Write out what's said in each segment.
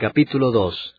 Capítulo 2.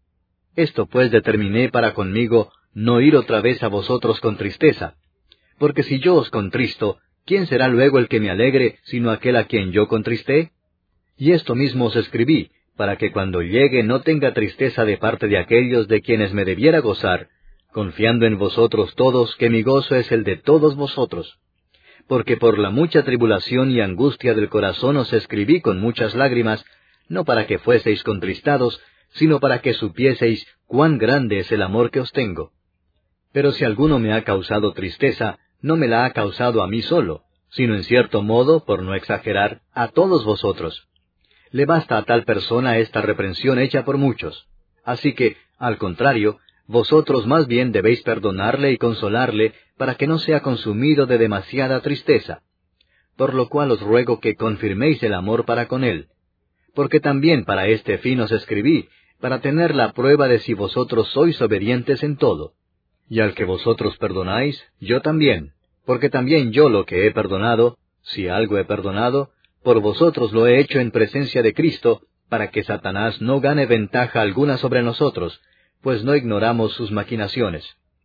Esto pues determiné para conmigo no ir otra vez a vosotros con tristeza, porque si yo os contristo, ¿quién será luego el que me alegre, sino aquel a quien yo contristé? Y esto mismo os escribí, para que cuando llegue no tenga tristeza de parte de aquellos de quienes me debiera gozar, confiando en vosotros todos que mi gozo es el de todos vosotros. Porque por la mucha tribulación y angustia del corazón os escribí con muchas lágrimas, no para que fueseis contristados, sino para que supieseis cuán grande es el amor que os tengo. Pero si alguno me ha causado tristeza, no me la ha causado a mí solo, sino en cierto modo, por no exagerar, a todos vosotros. Le basta a tal persona esta reprensión hecha por muchos. Así que, al contrario, vosotros más bien debéis perdonarle y consolarle, para que no sea consumido de demasiada tristeza. Por lo cual os ruego que confirméis el amor para con él. Porque también para este fin os escribí, para tener la prueba de si vosotros sois obedientes en todo. Y al que vosotros perdonáis, yo también, porque también yo lo que he perdonado, si algo he perdonado, por vosotros lo he hecho en presencia de Cristo, para que Satanás no gane ventaja alguna sobre nosotros, pues no ignoramos sus maquinaciones.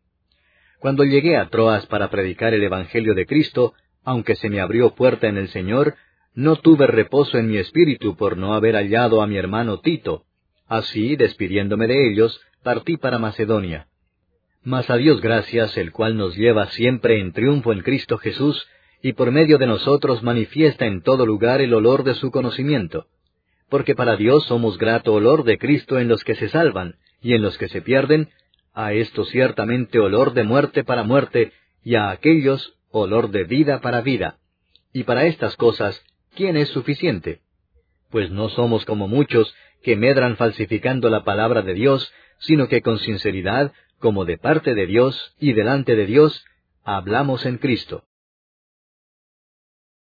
Cuando llegué a Troas para predicar el Evangelio de Cristo, aunque se me abrió puerta en el Señor, no tuve reposo en mi espíritu por no haber hallado a mi hermano Tito. Así, despidiéndome de ellos, partí para Macedonia. Mas a Dios gracias, el cual nos lleva siempre en triunfo en Cristo Jesús, y por medio de nosotros manifiesta en todo lugar el olor de su conocimiento. Porque para Dios somos grato olor de Cristo en los que se salvan, y en los que se pierden, a estos ciertamente olor de muerte para muerte, y a aquellos olor de vida para vida. Y para estas cosas, ¿quién es suficiente? Pues no somos como muchos que medran falsificando la palabra de Dios, sino que con sinceridad, como de parte de Dios y delante de Dios, hablamos en Cristo.